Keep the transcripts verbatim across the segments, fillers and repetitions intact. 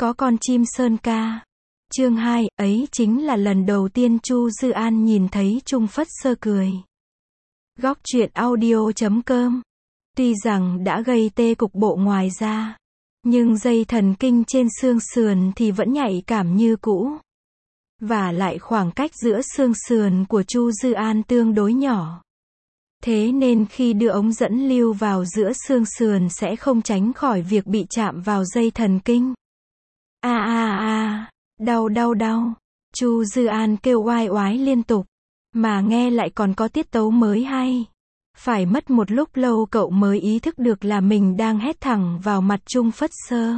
Có con chim sơn ca. Chương hai, ấy chính là lần đầu tiên Chu Dư An nhìn thấy Trung Phất Sơ cười. Góc truyện audio chấm com. Tuy rằng đã gây tê cục bộ ngoài da, nhưng dây thần kinh trên xương sườn thì vẫn nhạy cảm như cũ. Và lại khoảng cách giữa xương sườn của Chu Dư An tương đối nhỏ. Thế nên khi đưa ống dẫn lưu vào giữa xương sườn sẽ không tránh khỏi việc bị chạm vào dây thần kinh. A a a, đau đau đau. Chu Dư An kêu oai oái liên tục, mà nghe lại còn có tiết tấu mới hay. Phải mất một lúc lâu cậu mới ý thức được là mình đang hét thẳng vào mặt Trung Phất Sơ.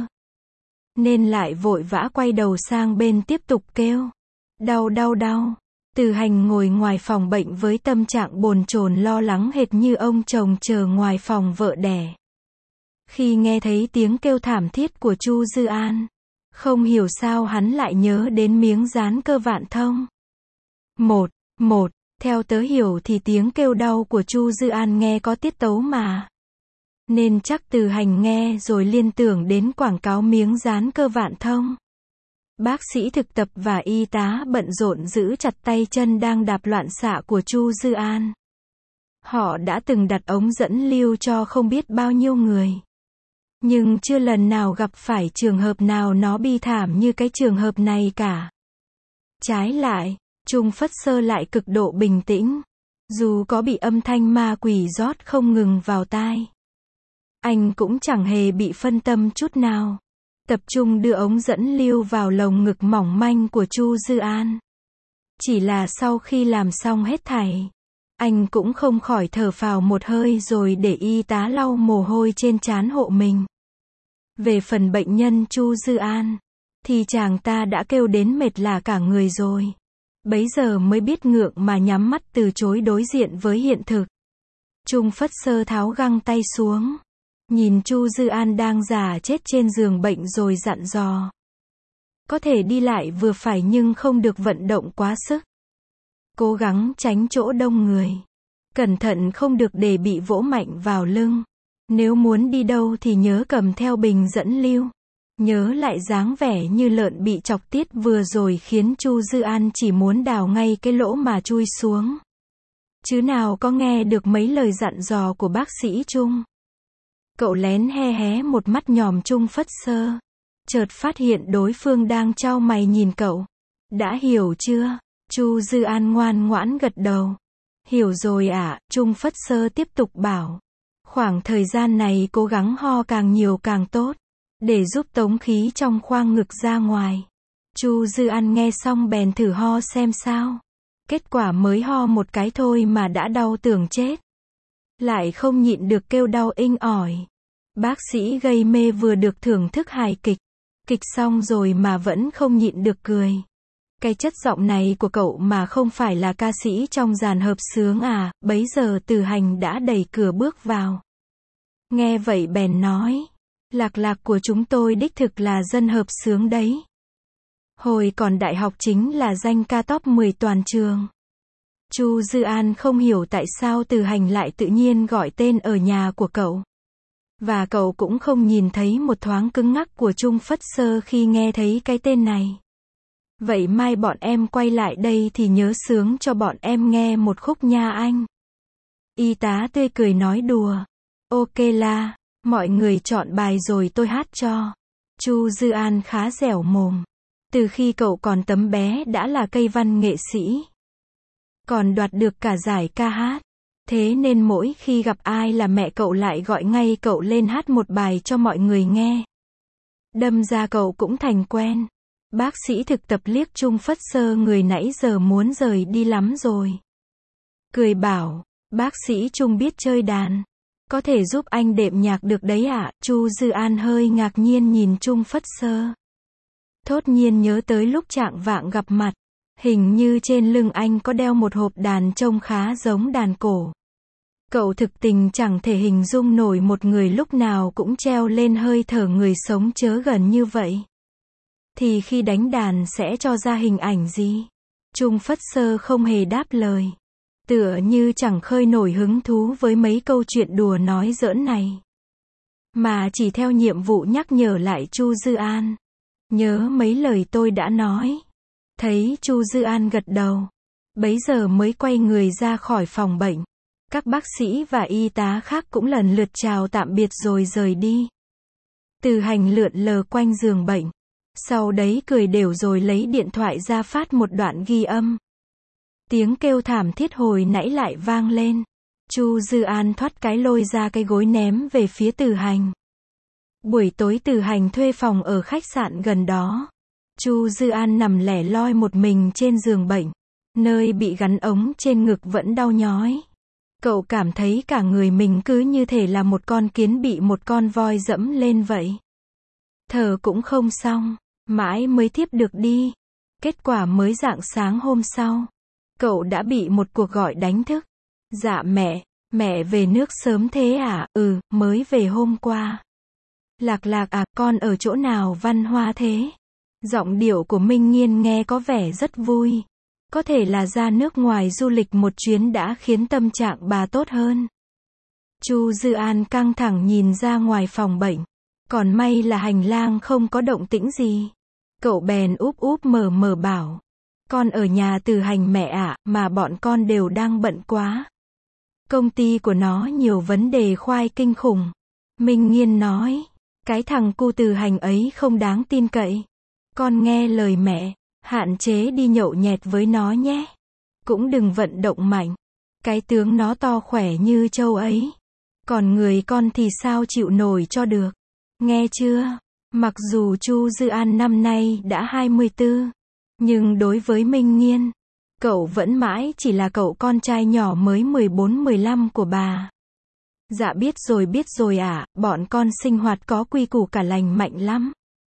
Nên lại vội vã quay đầu sang bên tiếp tục kêu. Đau đau đau. Từ Hành ngồi ngoài phòng bệnh với tâm trạng bồn chồn lo lắng hệt như ông chồng chờ ngoài phòng vợ đẻ. Khi nghe thấy tiếng kêu thảm thiết của Chu Dư An, không hiểu sao hắn lại nhớ đến miếng dán cơ vạn thông. Một, một, theo tớ hiểu thì tiếng kêu đau của Chu Dư An nghe có tiết tấu mà. Nên chắc Từ Hành nghe rồi liên tưởng đến quảng cáo miếng dán cơ vạn thông. Bác sĩ thực tập và y tá bận rộn giữ chặt tay chân đang đạp loạn xạ của Chu Dư An. Họ đã từng đặt ống dẫn lưu cho không biết bao nhiêu người. Nhưng chưa lần nào gặp phải trường hợp nào nó bi thảm như cái trường hợp này cả. Trái lại, Trung Phất Sơ lại cực độ bình tĩnh. Dù có bị âm thanh ma quỷ rót không ngừng vào tai, anh cũng chẳng hề bị phân tâm chút nào. Tập trung đưa ống dẫn lưu vào lồng ngực mỏng manh của Chu Dư An. Chỉ là sau khi làm xong hết thảy, anh cũng không khỏi thở phào một hơi rồi để y tá lau mồ hôi trên trán hộ mình. Về phần bệnh nhân Chu Dư An, thì chàng ta đã kêu đến mệt lả cả người rồi. Bấy giờ mới biết ngượng mà nhắm mắt từ chối đối diện với hiện thực. Trung Phất Sơ tháo găng tay xuống, nhìn Chu Dư An đang già chết trên giường bệnh rồi dặn dò. Có thể đi lại vừa phải nhưng không được vận động quá sức. Cố gắng tránh chỗ đông người. Cẩn thận không được để bị vỗ mạnh vào lưng. Nếu muốn đi đâu thì nhớ cầm theo bình dẫn lưu. Nhớ lại dáng vẻ như lợn bị chọc tiết vừa rồi khiến Chu Dư An chỉ muốn đào ngay cái lỗ mà chui xuống. Chứ nào có nghe được mấy lời dặn dò của bác sĩ Trung. Cậu lén he hé một mắt nhòm Trung Phất Sơ. Chợt phát hiện đối phương đang chau mày nhìn cậu. Đã hiểu chưa? Chu Dư An ngoan ngoãn gật đầu. Hiểu rồi ạ, à, Trung Phất Sơ tiếp tục bảo. Khoảng thời gian này cố gắng ho càng nhiều càng tốt, để giúp tống khí trong khoang ngực ra ngoài. Chu Dư An nghe xong bèn thử ho xem sao. Kết quả mới ho một cái thôi mà đã đau tưởng chết. Lại không nhịn được kêu đau inh ỏi. Bác sĩ gây mê vừa được thưởng thức hài kịch. Kịch xong rồi mà vẫn không nhịn được cười. Cái chất giọng này của cậu mà không phải là ca sĩ trong dàn hợp xướng à? Bấy giờ Từ Hành đã đẩy cửa bước vào. Nghe vậy bèn nói. Lạc Lạc của chúng tôi đích thực là dân hợp xướng đấy. Hồi còn đại học chính là danh ca top mười toàn trường. Chu Dư An không hiểu tại sao Từ Hành lại tự nhiên gọi tên ở nhà của cậu. Và cậu cũng không nhìn thấy một thoáng cứng ngắc của Trung Phất Sơ khi nghe thấy cái tên này. Vậy mai bọn em quay lại đây thì nhớ sướng cho bọn em nghe một khúc nha anh. Y tá tươi cười nói đùa. Ok la, mọi người chọn bài rồi tôi hát cho. Chu Dư An khá dẻo mồm. Từ khi cậu còn tấm bé đã là cây văn nghệ sĩ. Còn đoạt được cả giải ca hát. Thế nên mỗi khi gặp ai là mẹ cậu lại gọi ngay cậu lên hát một bài cho mọi người nghe. Đâm ra cậu cũng thành quen. Bác sĩ thực tập liếc Trung Phất Sơ người nãy giờ muốn rời đi lắm rồi. Cười bảo, bác sĩ Trung biết chơi đàn. Có thể giúp anh đệm nhạc được đấy ạ. À? Chu Dư An hơi ngạc nhiên nhìn Trung Phất Sơ. Thốt nhiên nhớ tới lúc trạng vạng gặp mặt. Hình như trên lưng anh có đeo một hộp đàn trông khá giống đàn cổ. Cậu thực tình chẳng thể hình dung nổi một người lúc nào cũng treo lên hơi thở người sống chớ gần như vậy. Thì khi đánh đàn sẽ cho ra hình ảnh gì? Trung Phất Sơ không hề đáp lời. Tựa như chẳng khơi nổi hứng thú với mấy câu chuyện đùa nói giỡn này. Mà chỉ theo nhiệm vụ nhắc nhở lại Chu Dư An. Nhớ mấy lời tôi đã nói. Thấy Chu Dư An gật đầu. Bấy giờ mới quay người ra khỏi phòng bệnh. Các bác sĩ và y tá khác cũng lần lượt chào tạm biệt rồi rời đi. Từ Hành lượn lờ quanh giường bệnh. Sau đấy cười đều rồi lấy điện thoại ra phát một đoạn ghi âm. Tiếng kêu thảm thiết hồi nãy lại vang lên. Chu Dư An thoát cái lôi ra cái gối ném về phía Từ Hành. Buổi tối Từ Hành thuê phòng ở khách sạn gần đó. Chu Dư An nằm lẻ loi một mình trên giường bệnh. Nơi bị gắn ống trên ngực vẫn đau nhói. Cậu cảm thấy cả người mình cứ như thể là một con kiến bị một con voi dẫm lên vậy. Thở cũng không xong, mãi mới thiếp được đi. Kết quả mới rạng sáng hôm sau. Cậu đã bị một cuộc gọi đánh thức. Dạ mẹ, mẹ về nước sớm thế à? Ừ, mới về hôm qua. Lạc Lạc à, con ở chỗ nào văn hoa thế? Giọng điệu của Minh Nghiên nghe có vẻ rất vui. Có thể là ra nước ngoài du lịch một chuyến đã khiến tâm trạng bà tốt hơn. Chu Dư An căng thẳng nhìn ra ngoài phòng bệnh. Còn may là hành lang không có động tĩnh gì. Cậu bèn úp úp mở mở bảo. Con ở nhà Từ Hành mẹ ạ, mà bọn con đều đang bận quá. Công ty của nó nhiều vấn đề khoai kinh khủng. Minh Nghiên nói. Cái thằng cu Từ Hành ấy không đáng tin cậy. Con nghe lời mẹ. Hạn chế đi nhậu nhẹt với nó nhé. Cũng đừng vận động mạnh. Cái tướng nó to khỏe như trâu ấy. Còn người con thì sao chịu nổi cho được. Nghe chưa? Mặc dù Chu Dư An năm nay đã hai mươi tư. Nhưng đối với Minh Nghiên, cậu vẫn mãi chỉ là cậu con trai nhỏ mới mười bốn mười lăm của bà. Dạ biết rồi biết rồi ạ, à, bọn con sinh hoạt có quy củ cả lành mạnh lắm.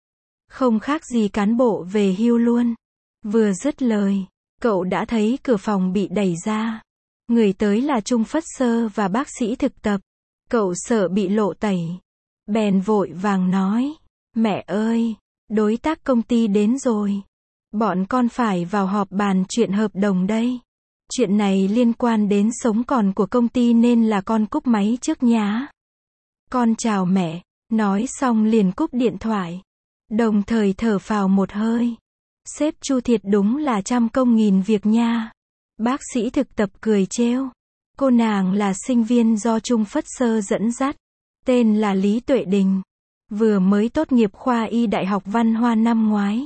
Không khác gì cán bộ về hưu luôn. Vừa dứt lời, cậu đã thấy cửa phòng bị đẩy ra. Người tới là Trung Phất Sơ và bác sĩ thực tập. Cậu sợ bị lộ tẩy. Bèn vội vàng nói. Mẹ ơi, đối tác công ty đến rồi. Bọn con phải vào họp bàn chuyện hợp đồng đây. Chuyện này liên quan đến sống còn của công ty nên là con cúp máy trước nhá. Con chào mẹ. Nói xong liền cúp điện thoại. Đồng thời thở phào một hơi. Sếp Chu thiệt đúng là trăm công nghìn việc nha. Bác sĩ thực tập cười trêu. Cô nàng là sinh viên do Trung Phất Sơ dẫn dắt. Tên là Lý Tuệ Đình. Vừa mới tốt nghiệp khoa y Đại học Văn Hoa năm ngoái.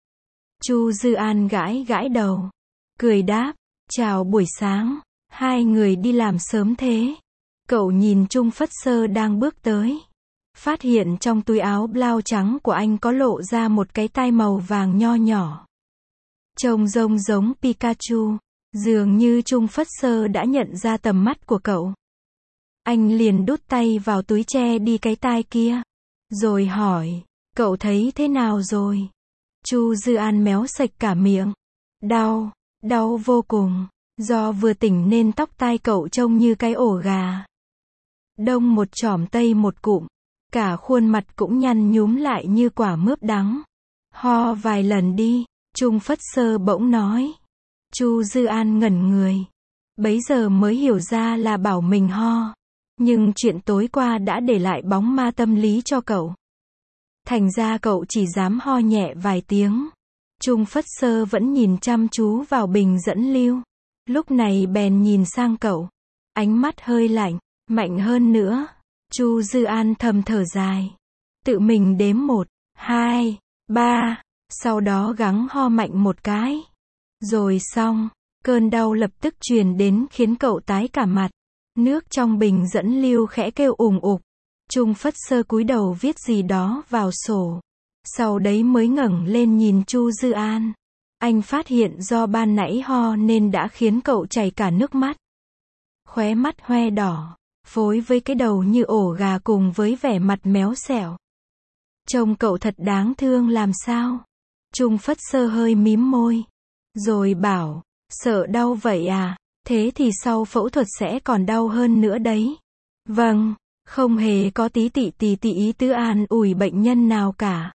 Chu Dư An gãi gãi đầu. Cười đáp. Chào buổi sáng. Hai người đi làm sớm thế. Cậu nhìn Trung Phất Sơ đang bước tới. Phát hiện trong túi áo blau trắng của anh có lộ ra một cái tai màu vàng nho nhỏ. Trông rông giống Pikachu. Dường như Trung Phất Sơ đã nhận ra tầm mắt của cậu. Anh liền đút tay vào túi che đi cái tai kia. Rồi hỏi, cậu thấy thế nào rồi? Chu Dư An méo sạch cả miệng. Đau, đau vô cùng. Do vừa tỉnh nên tóc tai cậu trông như cái ổ gà. Đông một chỏm tây một cụm. Cả khuôn mặt cũng nhăn nhúm lại như quả mướp đắng. Ho vài lần đi, Trung Phất Sơ bỗng nói. Chu Dư An ngẩn người. Bấy giờ mới hiểu ra là bảo mình ho. Nhưng chuyện tối qua đã để lại bóng ma tâm lý cho cậu. Thành ra cậu chỉ dám ho nhẹ vài tiếng. Trung Phất Sơ vẫn nhìn chăm chú vào bình dẫn lưu. Lúc này bèn nhìn sang cậu. Ánh mắt hơi lạnh, mạnh hơn nữa. Chu Dư An thầm thở dài. Tự mình đếm một, hai, ba. Sau đó gắng ho mạnh một cái. Rồi xong, cơn đau lập tức truyền đến khiến cậu tái cả mặt. Nước trong bình dẫn lưu khẽ kêu ùng ục. Trung Phất Sơ cúi đầu viết gì đó vào sổ. Sau đấy mới ngẩng lên nhìn Chu Dư An. Anh phát hiện do ban nãy ho nên đã khiến cậu chảy cả nước mắt. Khóe mắt hoe đỏ, phối với cái đầu như ổ gà cùng với vẻ mặt méo xẻo. Trông cậu thật đáng thương làm sao? Trung Phất Sơ hơi mím môi. Rồi bảo, sợ đau vậy à? Thế thì sau phẫu thuật sẽ còn đau hơn nữa đấy. Vâng, không hề có tí tị tì tì ý tứ an ủi bệnh nhân nào cả.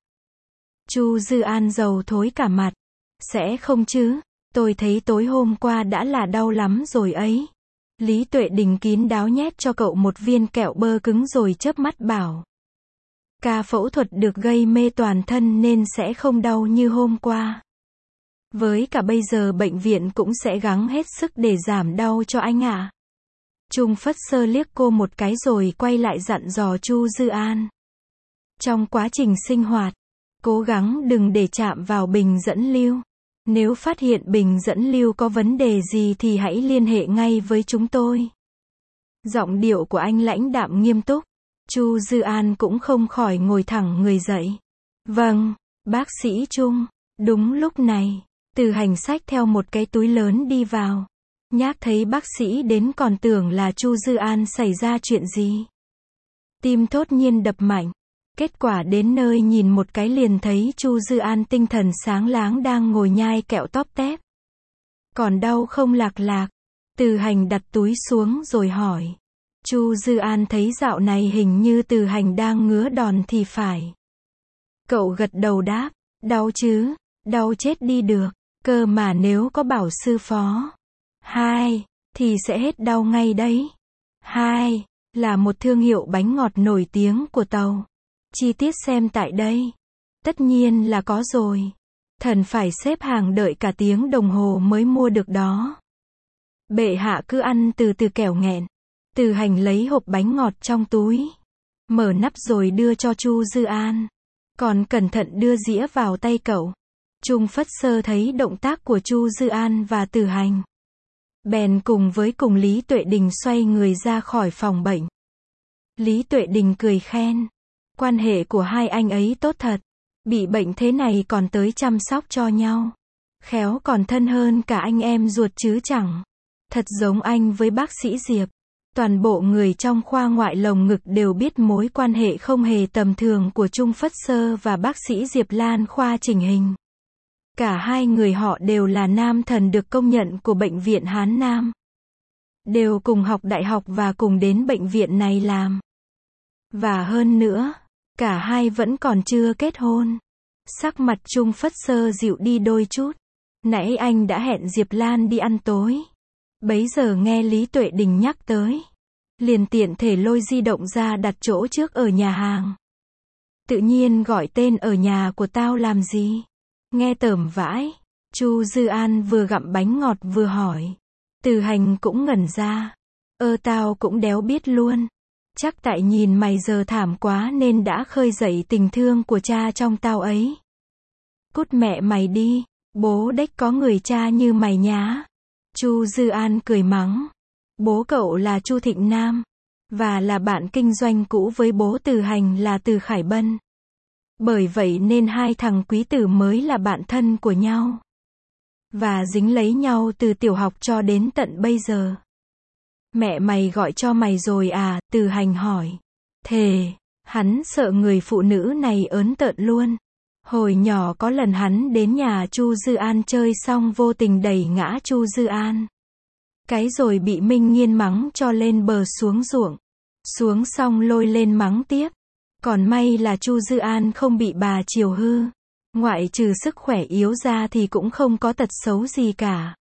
Chu Dư An dầu thối cả mặt. Sẽ không chứ, tôi thấy tối hôm qua đã là đau lắm rồi ấy. Lý Tuệ Đình kín đáo nhét cho cậu một viên kẹo bơ cứng rồi chớp mắt bảo. Ca phẫu thuật được gây mê toàn thân nên sẽ không đau như hôm qua. Với cả bây giờ bệnh viện cũng sẽ gắng hết sức để giảm đau cho anh ạ. À. Trung Phất Sơ liếc cô một cái rồi quay lại dặn dò Chu Dư An. Trong quá trình sinh hoạt, cố gắng đừng để chạm vào bình dẫn lưu. Nếu phát hiện bình dẫn lưu có vấn đề gì thì hãy liên hệ ngay với chúng tôi. Giọng điệu của anh lãnh đạm nghiêm túc. Chu Dư An cũng không khỏi ngồi thẳng người dậy. Vâng, bác sĩ Trung. Đúng lúc này, Từ Hành xách theo một cái túi lớn đi vào. Nhác thấy bác sĩ đến còn tưởng là Chu Dư An xảy ra chuyện gì. Tim thốt nhiên đập mạnh. Kết quả đến nơi nhìn một cái liền thấy Chu Dư An tinh thần sáng láng đang ngồi nhai kẹo tóp tép. Còn đau không Lạc Lạc? Từ Hành đặt túi xuống rồi hỏi. Chu Dư An thấy dạo này hình như Từ Hành đang ngứa đòn thì phải. Cậu gật đầu đáp. Đau chứ, đau chết đi được. Cơ mà nếu có bảo sư phó hai thì sẽ hết đau ngay đấy. Hai là một thương hiệu bánh ngọt nổi tiếng của Tàu. Chi tiết xem tại đây. Tất nhiên là có rồi. Thần phải xếp hàng đợi cả tiếng đồng hồ mới mua được đó. Bệ hạ cứ ăn từ từ kẻo nghẹn. Từ Hành lấy hộp bánh ngọt trong túi. Mở nắp rồi đưa cho Chu Dư An. Còn cẩn thận đưa dĩa vào tay cậu. Trung Phất Sơ thấy động tác của Chu Dư An và Từ Hành. Bèn cùng với cùng Lý Tuệ Đình xoay người ra khỏi phòng bệnh. Lý Tuệ Đình cười khen. Quan hệ của hai anh ấy tốt thật. Bị bệnh thế này còn tới chăm sóc cho nhau. Khéo còn thân hơn cả anh em ruột chứ chẳng. Thật giống anh với bác sĩ Diệp. Toàn bộ người trong khoa ngoại lồng ngực đều biết mối quan hệ không hề tầm thường của Trung Phất Sơ và bác sĩ Diệp Lan khoa chỉnh hình. Cả hai người họ đều là nam thần được công nhận của bệnh viện Hán Nam. Đều cùng học đại học và cùng đến bệnh viện này làm. Và hơn nữa, cả hai vẫn còn chưa kết hôn. Sắc mặt Trung Phất Sơ dịu đi đôi chút. Nãy anh đã hẹn Diệp Lan đi ăn tối. Bấy giờ nghe Lý Tuệ Đình nhắc tới. Liền tiện thể lôi di động ra đặt chỗ trước ở nhà hàng. Tự nhiên gọi tên ở nhà của tao làm gì? Nghe tởm vãi. Chu Dư An vừa gặm bánh ngọt vừa hỏi. Từ Hành cũng ngẩn ra. Ơ tao cũng đéo biết luôn. Chắc tại nhìn mày giờ thảm quá nên đã khơi dậy tình thương của cha trong tao ấy. Cút mẹ mày đi, bố đếch có người cha như mày nhá. Chu Dư An cười mắng. Bố cậu là Chu Thịnh Nam. Và là bạn kinh doanh cũ với bố Từ Hành là Từ Khải Bân. Bởi vậy nên hai thằng quý tử mới là bạn thân của nhau. Và dính lấy nhau từ tiểu học cho đến tận bây giờ. Mẹ mày gọi cho mày rồi à? Từ Hành hỏi. Thề, hắn sợ người phụ nữ này ớn tợn luôn. Hồi nhỏ có lần hắn đến nhà Chu Dư An chơi xong vô tình đẩy ngã Chu Dư An. Cái rồi bị Minh Nghiên mắng cho lên bờ xuống ruộng. Xuống xong lôi lên mắng tiếp. Còn may là Chu Dư An không bị bà chiều hư. Ngoại trừ sức khỏe yếu ra thì cũng không có tật xấu gì cả.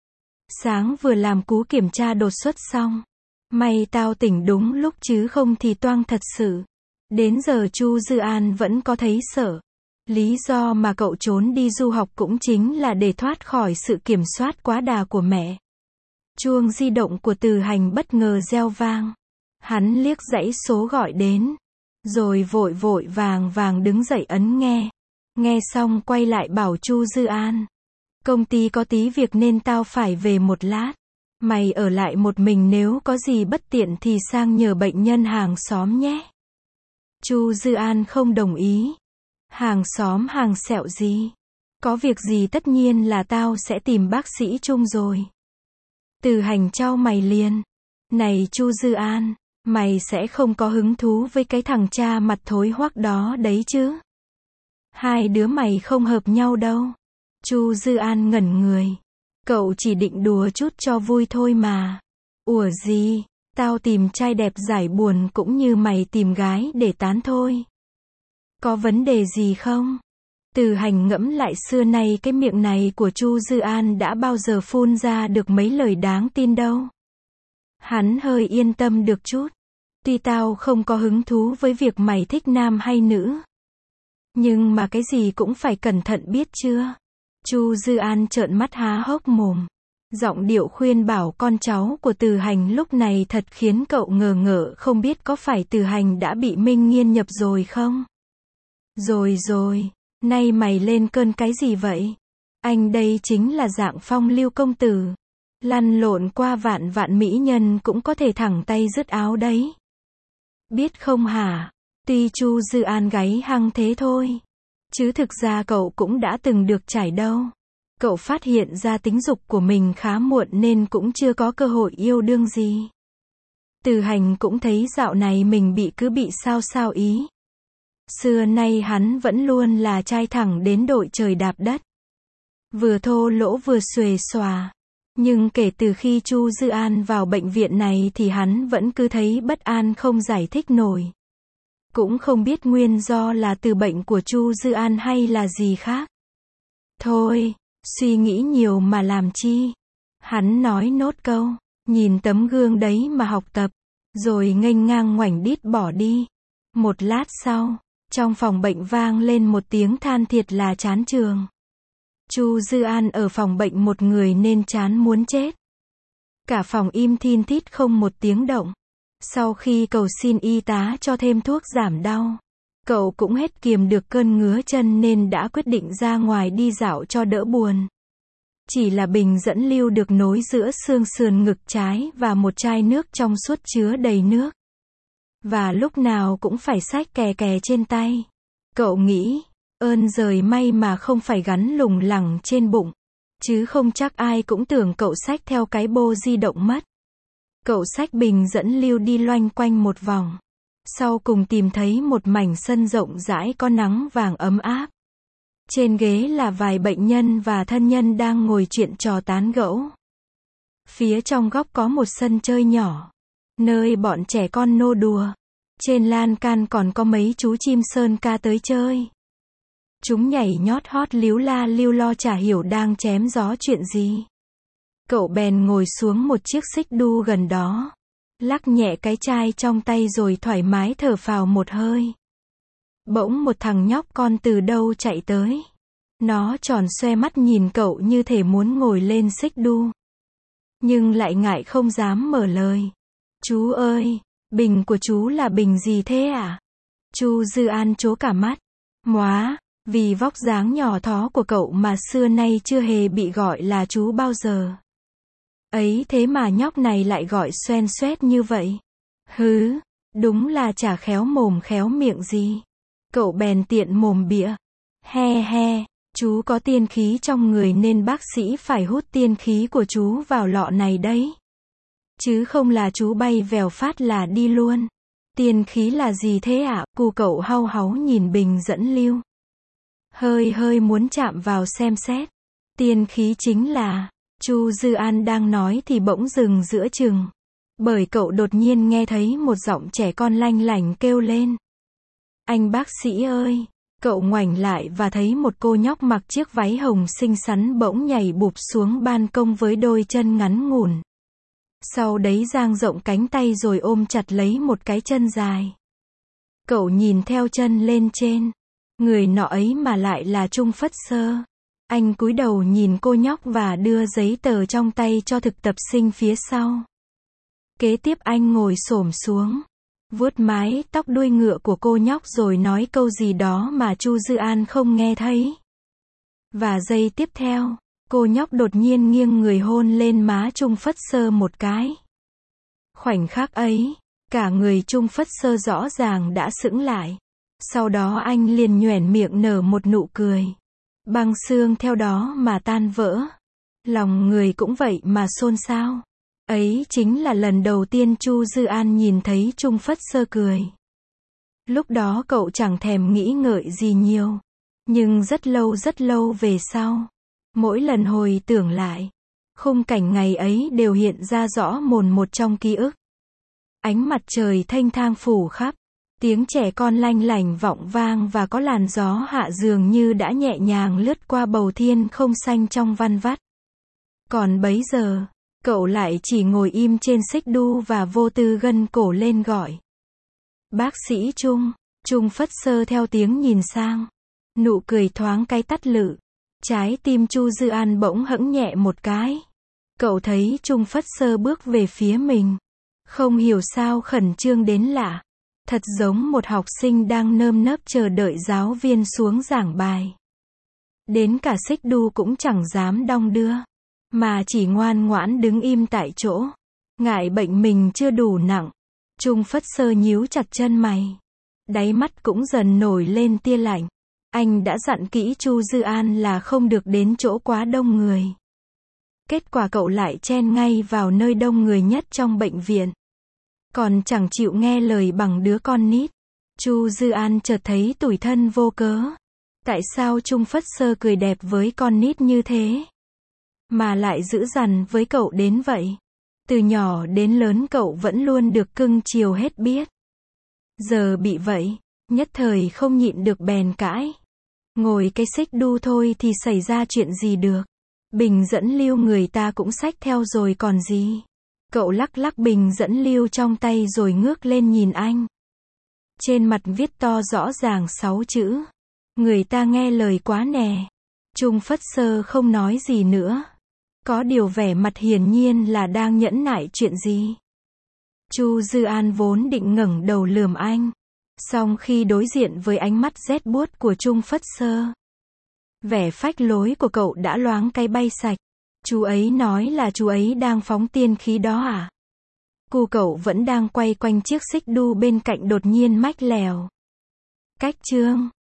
Sáng vừa làm cú kiểm tra đột xuất xong. May tao tỉnh đúng lúc chứ không thì toang thật sự. Đến giờ Chu Dư An vẫn có thấy sợ. Lý do mà cậu trốn đi du học cũng chính là để thoát khỏi sự kiểm soát quá đà của mẹ. Chuông di động của Từ Hành bất ngờ reo vang. Hắn liếc dãy số gọi đến. Rồi vội vội vàng vàng đứng dậy ấn nghe. Nghe xong quay lại bảo Chu Dư An. Công ty có tí việc nên tao phải về một lát. Mày ở lại một mình, nếu có gì bất tiện thì sang nhờ bệnh nhân hàng xóm nhé. Chu Dư An không đồng ý. Hàng xóm hàng sẹo gì? Có việc gì tất nhiên là tao sẽ tìm bác sĩ Trung rồi. Từ Hành chau mày liền. Này Chu Dư An, mày sẽ không có hứng thú với cái thằng cha mặt thối hoắc đó đấy chứ? Hai đứa mày không hợp nhau đâu. Chu Dư An ngẩn người. Cậu chỉ định đùa chút cho vui thôi mà. Ủa gì, tao tìm trai đẹp giải buồn cũng như mày tìm gái để tán thôi. Có vấn đề gì không? Từ Hành ngẫm lại xưa nay cái miệng này của Chu Dư An đã bao giờ phun ra được mấy lời đáng tin đâu. Hắn hơi yên tâm được chút. Tuy tao không có hứng thú với việc mày thích nam hay nữ. Nhưng mà cái gì cũng phải cẩn thận biết chưa? Chu Dư An trợn mắt há hốc mồm. Giọng điệu khuyên bảo con cháu của Từ Hành lúc này thật khiến cậu ngờ ngợ không biết có phải Từ Hành đã bị Minh Nghiên nhập rồi không? Rồi rồi, nay mày lên cơn cái gì vậy? Anh đây chính là dạng phong lưu công tử. Lăn lộn qua vạn vạn mỹ nhân cũng có thể thẳng tay dứt áo đấy. Biết không hả? Tuy Chu Dư An gáy hăng thế thôi. Chứ thực ra cậu cũng đã từng được trải đâu. Cậu phát hiện ra tính dục của mình khá muộn nên cũng chưa có cơ hội yêu đương gì. Từ Hành cũng thấy dạo này mình bị cứ bị sao sao ý. Xưa nay hắn vẫn luôn là trai thẳng đến đội trời đạp đất. Vừa thô lỗ vừa xuề xòa. Nhưng kể từ khi Chu Dư An vào bệnh viện này thì hắn vẫn cứ thấy bất an không giải thích nổi. Cũng không biết nguyên do là từ bệnh của Chu Dư An hay là gì khác. Thôi, suy nghĩ nhiều mà làm chi. Hắn nói nốt câu, nhìn tấm gương đấy mà học tập, rồi nghênh ngang ngoảnh đít bỏ đi. Một lát sau, trong phòng bệnh vang lên một tiếng than thiệt là chán trường. Chu Dư An ở phòng bệnh một người nên chán muốn chết. Cả phòng im thin thít không một tiếng động. Sau khi cầu xin y tá cho thêm thuốc giảm đau, cậu cũng hết kiềm được cơn ngứa chân nên đã quyết định ra ngoài đi dạo cho đỡ buồn. Chỉ là bình dẫn lưu được nối giữa xương sườn ngực trái và một chai nước trong suốt chứa đầy nước. Và lúc nào cũng phải xách kè kè trên tay. Cậu nghĩ, ơn giời may mà không phải gắn lủng lẳng trên bụng. Chứ không chắc ai cũng tưởng cậu xách theo cái bô di động mất. Cậu xách bình dẫn lưu đi loanh quanh một vòng. Sau cùng tìm thấy một mảnh sân rộng rãi có nắng vàng ấm áp. Trên ghế là vài bệnh nhân và thân nhân đang ngồi chuyện trò tán gẫu. Phía trong góc có một sân chơi nhỏ, nơi bọn trẻ con nô đùa. Trên lan can còn có mấy chú chim sơn ca tới chơi. Chúng nhảy nhót hót líu la líu lo chả hiểu đang chém gió chuyện gì. Cậu bèn ngồi xuống một chiếc xích đu gần đó, lắc nhẹ cái chai trong tay rồi thoải mái thở phào một hơi. Bỗng một thằng nhóc con từ đâu chạy tới. Nó tròn xoe mắt nhìn cậu như thể muốn ngồi lên xích đu. Nhưng lại ngại không dám mở lời. Chú ơi, bình của chú là bình gì thế à? Chu Dư An trố cả mắt. Móa, vì vóc dáng nhỏ thó của cậu mà xưa nay chưa hề bị gọi là chú bao giờ. Ấy thế mà nhóc này lại gọi xoen xoét như vậy. Hứ, đúng là chả khéo mồm khéo miệng gì. Cậu bèn tiện mồm bịa. He he, chú có tiên khí trong người nên bác sĩ phải hút tiên khí của chú vào lọ này đấy. Chứ không là chú bay vèo phát là đi luôn. Tiên khí là gì thế ạ? À? Cu cậu hau háu nhìn bình dẫn lưu. Hơi hơi muốn chạm vào xem xét. Tiên khí chính là... Chu Dư An đang nói thì bỗng dừng giữa chừng. Bởi cậu đột nhiên nghe thấy một giọng trẻ con lanh lảnh kêu lên. Anh bác sĩ ơi! Cậu ngoảnh lại và thấy một cô nhóc mặc chiếc váy hồng xinh xắn bỗng nhảy bụp xuống ban công với đôi chân ngắn ngủn. Sau đấy dang rộng cánh tay rồi ôm chặt lấy một cái chân dài. Cậu nhìn theo chân lên trên. Người nọ ấy mà lại là Trung Phất Sơ. Anh cúi đầu nhìn cô nhóc và đưa giấy tờ trong tay cho thực tập sinh phía sau. Kế tiếp anh ngồi xổm xuống, vuốt mái tóc đuôi ngựa của cô nhóc rồi nói câu gì đó mà Chu Dư An không nghe thấy. Và giây tiếp theo, cô nhóc đột nhiên nghiêng người hôn lên má Trung Phất Sơ một cái. Khoảnh khắc ấy, cả người Trung Phất Sơ rõ ràng đã sững lại. Sau đó anh liền nhoẻn miệng nở một nụ cười. Băng xương theo đó mà tan vỡ. Lòng người cũng vậy mà xôn xao. Ấy chính là lần đầu tiên Chu Dư An nhìn thấy Trung Phất Sơ cười. Lúc đó cậu chẳng thèm nghĩ ngợi gì nhiều. Nhưng rất lâu rất lâu về sau, mỗi lần hồi tưởng lại, khung cảnh ngày ấy đều hiện ra rõ mồn một trong ký ức. Ánh mặt trời thanh thang phủ khắp. Tiếng trẻ con lanh lảnh vọng vang và có làn gió hạ dường như đã nhẹ nhàng lướt qua bầu thiên không xanh trong văn vắt. Còn bấy giờ, cậu lại chỉ ngồi im trên xích đu và vô tư gân cổ lên gọi. Bác sĩ Trung. Trung Phất Sơ theo tiếng nhìn sang. Nụ cười thoáng cái tắt lự. Trái tim Chu Dư An bỗng hững nhẹ một cái. Cậu thấy Trung Phất Sơ bước về phía mình. Không hiểu sao khẩn trương đến lạ. Thật giống một học sinh đang nơm nớp chờ đợi giáo viên xuống giảng bài. Đến cả Xích Đu cũng chẳng dám đong đưa. Mà chỉ ngoan ngoãn đứng im tại chỗ. Ngại bệnh mình chưa đủ nặng. Trung Phất Sơ nhíu chặt chân mày. Đáy mắt cũng dần nổi lên tia lạnh. Anh đã dặn kỹ Chu Dư An là không được đến chỗ quá đông người. Kết quả cậu lại chen ngay vào nơi đông người nhất trong bệnh viện. Còn chẳng chịu nghe lời bằng đứa con nít. Chu Dư An chợt thấy tủi thân vô cớ. Tại sao Trung Phất Sơ cười đẹp với con nít như thế? Mà lại dữ dằn với cậu đến vậy. Từ nhỏ đến lớn cậu vẫn luôn được cưng chiều hết biết. Giờ bị vậy, nhất thời không nhịn được bèn cãi. Ngồi cái Xích Đu thôi thì xảy ra chuyện gì được. Bình dẫn lưu người ta cũng xách theo rồi còn gì. Cậu lắc lắc bình dẫn lưu trong tay rồi ngước lên nhìn anh. Trên mặt viết to rõ ràng sáu chữ. Người ta nghe lời quá nè. Trung Phất Sơ không nói gì nữa. Có điều vẻ mặt hiển nhiên là đang nhẫn nại chuyện gì. Chu Dư An vốn định ngẩng đầu lườm anh. Song khi đối diện với ánh mắt rét buốt của Trung Phất Sơ, vẻ phách lối của cậu đã loáng cái bay sạch. Chú ấy nói là chú ấy đang phóng tiên khí đó à? Cu cậu vẫn đang quay quanh chiếc Xích Đu bên cạnh đột nhiên mách lèo. Cách chương